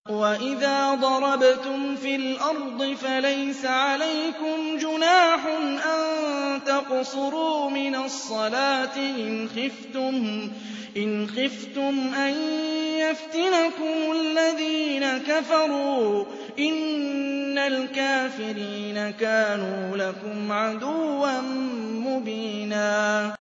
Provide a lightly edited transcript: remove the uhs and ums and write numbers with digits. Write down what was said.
وَإِذَا ضَرَبْتُمْ فِي الْأَرْضِ فَلَيْسَ عَلَيْكُمْ جُنَاحٌ أَن تَقْصُرُوا مِنَ الصَّلَاةِ إِنْ خِفْتُمْ أَن يَفْتِنَكُمُ الَّذِينَ كَفَرُوا ۚ إِنَّ الْكَافِرِينَ كَانُوا لَكُمْ عَدُوًّا مُّبِينًا